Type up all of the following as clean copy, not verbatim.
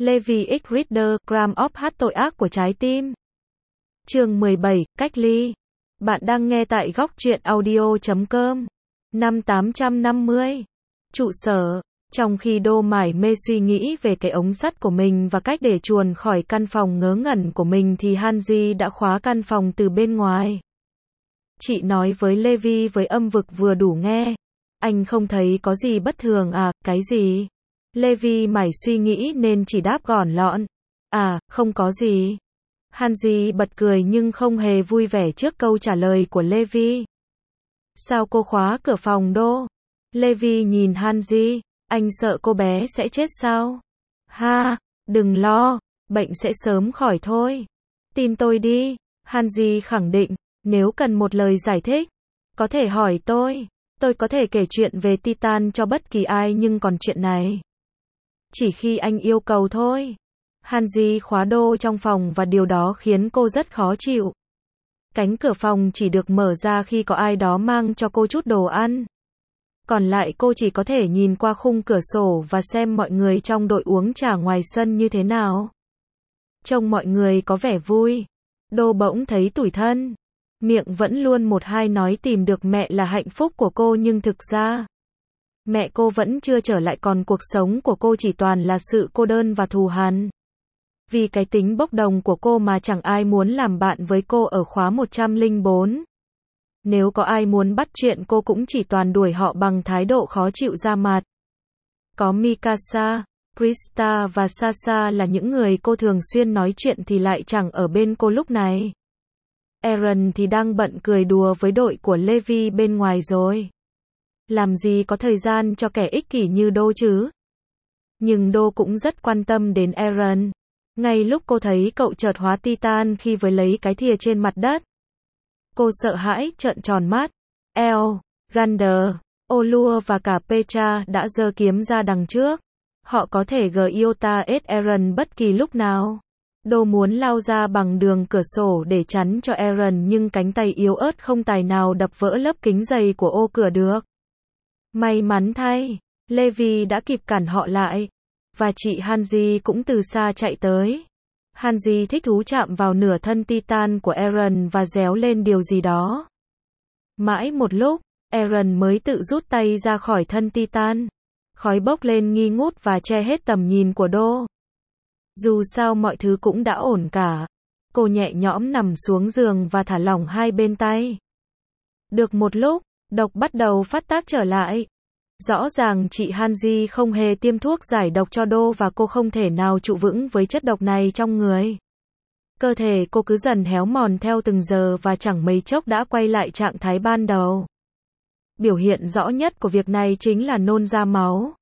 Levi X Reader, Gram of Hát tội ác của trái tim. Chương 17, cách ly. Bạn đang nghe tại góc truyện audio.com. Năm 850. Trụ sở. Trong khi Đô mải mê suy nghĩ về cái ống sắt của mình và cách để chuồn khỏi căn phòng ngớ ngẩn của mình thì Hanji đã khóa căn phòng từ bên ngoài. Chị nói với Levi với âm vực vừa đủ nghe. Anh không thấy có gì bất thường à, cái gì? Levi mải suy nghĩ nên chỉ đáp gọn lọn. À, không có gì. Hanji bật cười nhưng không hề vui vẻ trước câu trả lời của Levi. Sao cô khóa cửa phòng Đô? Levi nhìn Hanji. Anh sợ cô bé sẽ chết sao? Ha, đừng lo, bệnh sẽ sớm khỏi thôi. Tin tôi đi. Hanji khẳng định. Nếu cần một lời giải thích, có thể hỏi tôi. Tôi có thể kể chuyện về Titan cho bất kỳ ai nhưng còn chuyện này, chỉ khi anh yêu cầu thôi. Hanji khóa Đô trong phòng và điều đó khiến cô rất khó chịu. Cánh cửa phòng chỉ được mở ra khi có ai đó mang cho cô chút đồ ăn. Còn lại cô chỉ có thể nhìn qua khung cửa sổ và xem mọi người trong đội uống trà ngoài sân như thế nào. Trông mọi người có vẻ vui. Đô bỗng thấy tủi thân. Miệng vẫn luôn một hai nói tìm được mẹ là hạnh phúc của cô nhưng thực ra mẹ cô vẫn chưa trở lại, còn cuộc sống của cô chỉ toàn là sự cô đơn và thù hằn. Vì cái tính bốc đồng của cô mà chẳng ai muốn làm bạn với cô ở khóa 104. Nếu có ai muốn bắt chuyện cô cũng chỉ toàn đuổi họ bằng thái độ khó chịu ra mặt. Có Mikasa, Krista và Sasa là những người cô thường xuyên nói chuyện thì lại chẳng ở bên cô lúc này. Eren thì đang bận cười đùa với đội của Levi bên ngoài rồi. Làm gì có thời gian cho kẻ ích kỷ như Đô chứ? Nhưng Đô cũng rất quan tâm đến Eren. Ngay lúc cô thấy cậu chợt hóa Titan khi với lấy cái thìa trên mặt đất, cô sợ hãi trợn tròn mắt. El, Gander, Olua và cả Petra đã giơ kiếm ra đằng trước. Họ có thể Gyota S Eren bất kỳ lúc nào. Đô muốn lao ra bằng đường cửa sổ để chắn cho Eren nhưng cánh tay yếu ớt không tài nào đập vỡ lớp kính dày của ô cửa được. May mắn thay, Levi đã kịp cản họ lại. Và chị Hanji cũng từ xa chạy tới. Hanji thích thú chạm vào nửa thân Titan của Eren và réo lên điều gì đó. Mãi một lúc, Eren mới tự rút tay ra khỏi thân Titan. Khói bốc lên nghi ngút và che hết tầm nhìn của Đô. Dù sao mọi thứ cũng đã ổn cả. Cô nhẹ nhõm nằm xuống giường và thả lỏng hai bên tay. Được một lúc, độc bắt đầu phát tác trở lại. Rõ ràng chị Hanji không hề tiêm thuốc giải độc cho Đô và cô không thể nào trụ vững với chất độc này trong người. Cơ thể cô cứ dần héo mòn theo từng giờ và chẳng mấy chốc đã quay lại trạng thái ban đầu. Biểu hiện rõ nhất của việc này chính là nôn ra máu.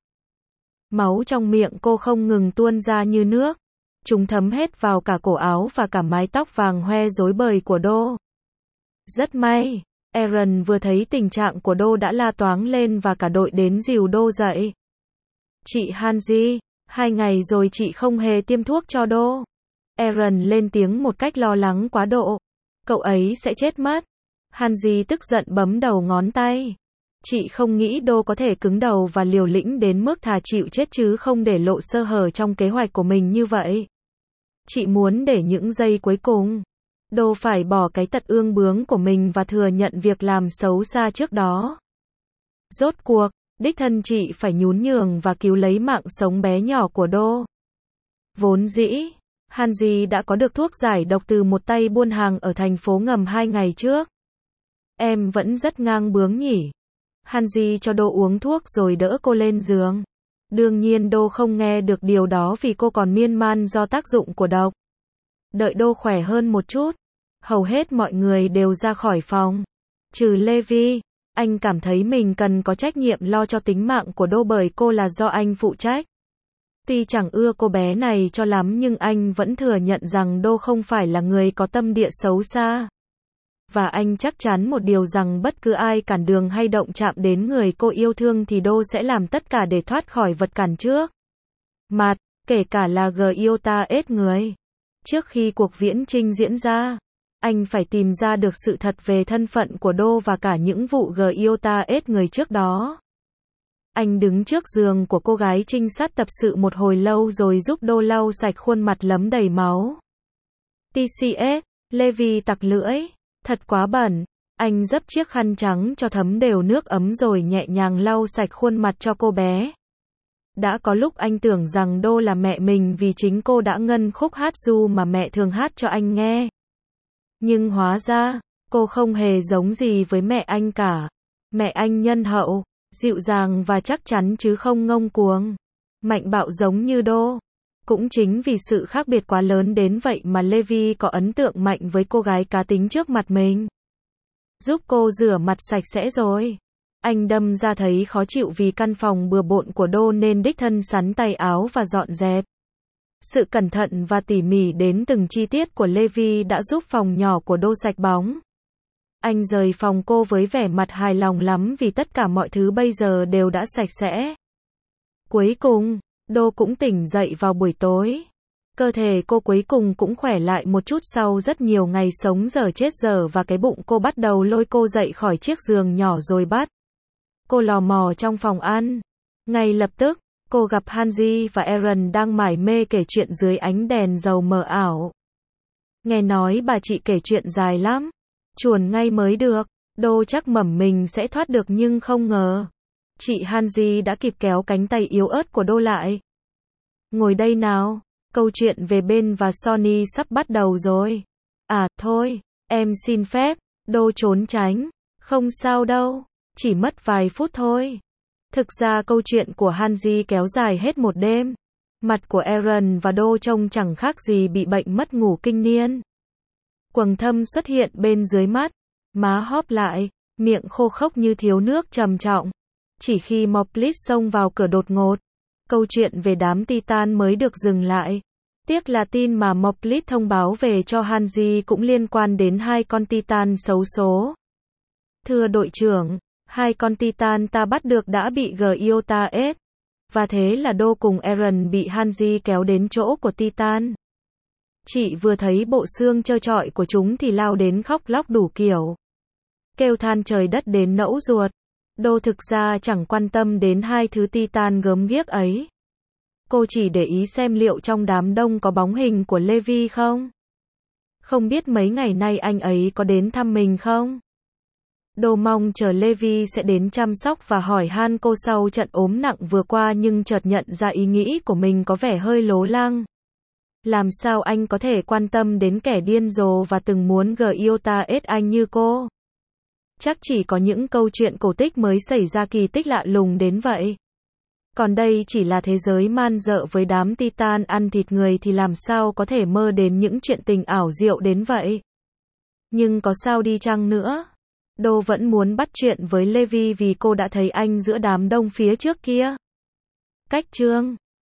Máu trong miệng cô không ngừng tuôn ra như nước. Chúng thấm hết vào cả cổ áo và cả mái tóc vàng hoe rối bời của Đô. Rất may, Eren vừa thấy tình trạng của Đô đã la toáng lên và cả đội đến dìu Đô dậy. Chị Hanji, 2 ngày rồi chị không hề tiêm thuốc cho Đô. Eren lên tiếng một cách lo lắng quá độ. Cậu ấy sẽ chết mất. Hanji tức giận bấm đầu ngón tay. Chị không nghĩ Đô có thể cứng đầu và liều lĩnh đến mức thà chịu chết chứ không để lộ sơ hở trong kế hoạch của mình như vậy. Chị muốn để những giây cuối cùng, Đô phải bỏ cái tật ương bướng của mình và thừa nhận việc làm xấu xa trước đó. Rốt cuộc, đích thân chị phải nhún nhường và cứu lấy mạng sống bé nhỏ của Đô. Vốn dĩ, Hanji đã có được thuốc giải độc từ một tay buôn hàng ở thành phố ngầm 2 ngày trước. Em vẫn rất ngang bướng nhỉ? Hanji cho Đô uống thuốc rồi đỡ cô lên giường. Đương nhiên Đô không nghe được điều đó vì cô còn miên man do tác dụng của độc. Đợi Đô khỏe hơn một chút, hầu hết mọi người đều ra khỏi phòng. Trừ Levi, anh cảm thấy mình cần có trách nhiệm lo cho tính mạng của Đô bởi cô là do anh phụ trách. Tuy chẳng ưa cô bé này cho lắm nhưng anh vẫn thừa nhận rằng Đô không phải là người có tâm địa xấu xa. Và anh chắc chắn một điều rằng bất cứ ai cản đường hay động chạm đến người cô yêu thương thì Đô sẽ làm tất cả để thoát khỏi vật cản trước mặt, kể cả là Gyota S người. Trước khi cuộc viễn chinh diễn ra, anh phải tìm ra được sự thật về thân phận của Đô và cả những vụ Gyota S người trước đó. Anh đứng trước giường của cô gái trinh sát tập sự một hồi lâu rồi giúp Đô lau sạch khuôn mặt lấm đầy máu. TCS, Levi tặc lưỡi. Thật quá bẩn. Anh dấp chiếc khăn trắng cho thấm đều nước ấm rồi nhẹ nhàng lau sạch khuôn mặt cho cô bé. Đã có lúc anh tưởng rằng Đô là mẹ mình vì chính cô đã ngân khúc hát ru mà mẹ thường hát cho anh nghe. Nhưng hóa ra, cô không hề giống gì với mẹ anh cả. Mẹ anh nhân hậu, dịu dàng và chắc chắn chứ không ngông cuồng, mạnh bạo giống như Đô. Cũng chính vì sự khác biệt quá lớn đến vậy mà Levi có ấn tượng mạnh với cô gái cá tính trước mặt mình. Giúp cô rửa mặt sạch sẽ rồi. Anh đâm ra thấy khó chịu vì căn phòng bừa bộn của Đô nên đích thân sắn tay áo và dọn dẹp. Sự cẩn thận và tỉ mỉ đến từng chi tiết của Levi đã giúp phòng nhỏ của Đô sạch bóng. Anh rời phòng cô với vẻ mặt hài lòng lắm vì tất cả mọi thứ bây giờ đều đã sạch sẽ. Cuối cùng, Đô cũng tỉnh dậy vào buổi tối. Cơ thể cô cuối cùng cũng khỏe lại một chút sau rất nhiều ngày sống dở chết dở và cái bụng cô bắt đầu lôi cô dậy khỏi chiếc giường nhỏ rồi bắt cô lò mò trong phòng ăn. Ngay lập tức, cô gặp Hanji và Aaron đang mải mê kể chuyện dưới ánh đèn dầu mờ ảo. Nghe nói bà chị kể chuyện dài lắm. Chuồn ngay mới được. Đô chắc mẩm mình sẽ thoát được nhưng không ngờ. Chị Hanji đã kịp kéo cánh tay yếu ớt của Đô lại. Ngồi đây nào. Câu chuyện về Ben và Sonny sắp bắt đầu rồi. À, thôi, em xin phép. Đô trốn tránh. Không sao đâu. Chỉ mất vài phút thôi. Thực ra câu chuyện của Hanji kéo dài hết một đêm. Mặt của Aaron và Đô trông chẳng khác gì bị bệnh mất ngủ kinh niên. Quầng thâm xuất hiện bên dưới mắt. Má hóp lại. Miệng khô khốc như thiếu nước trầm trọng. Chỉ khi Moplit xông vào cửa đột ngột. Câu chuyện về đám Titan mới được dừng lại. Tiếc là tin mà Moplit thông báo về cho Hanji cũng liên quan đến hai con Titan xấu số. Thưa đội trưởng, hai con Titan ta bắt được đã bị Giota ết. Và thế là Đô cùng Aaron bị Hanji kéo đến chỗ của Titan. Chị vừa thấy bộ xương trơ trọi của chúng thì lao đến khóc lóc đủ kiểu. Kêu than trời đất đến nẫu ruột. Đô thực ra chẳng quan tâm đến hai thứ Titan gớm ghiếc ấy. Cô chỉ để ý xem liệu trong đám đông có bóng hình của Levi không? Không biết mấy ngày nay anh ấy có đến thăm mình không? Đô mong chờ Levi sẽ đến chăm sóc và hỏi han cô sau trận ốm nặng vừa qua nhưng chợt nhận ra ý nghĩ của mình có vẻ hơi lố lăng. Làm sao anh có thể quan tâm đến kẻ điên rồ và từng muốn Giota ết anh như cô? Chắc chỉ có những câu chuyện cổ tích mới xảy ra kỳ tích lạ lùng đến vậy. Còn đây chỉ là thế giới man dợ với đám Titan ăn thịt người thì làm sao có thể mơ đến những chuyện tình ảo diệu đến vậy. Nhưng có sao đi chăng nữa? Đô vẫn muốn bắt chuyện với Levi vì cô đã thấy anh giữa đám đông phía trước kia. Cách chương